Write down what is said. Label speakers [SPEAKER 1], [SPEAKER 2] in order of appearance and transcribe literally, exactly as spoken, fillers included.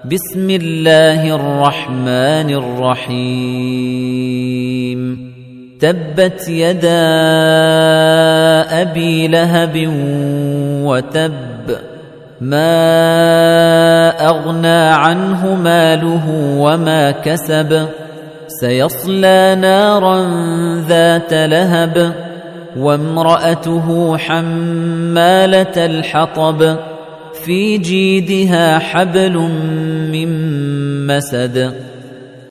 [SPEAKER 1] بسم الله الرحمن الرحيم تبت يدا أبي لهب وتب ما أغنى عنه ماله وما كسب سيصلى نارا ذات لهب وامرأته حمالة الحطب في جيدها حبل من مسد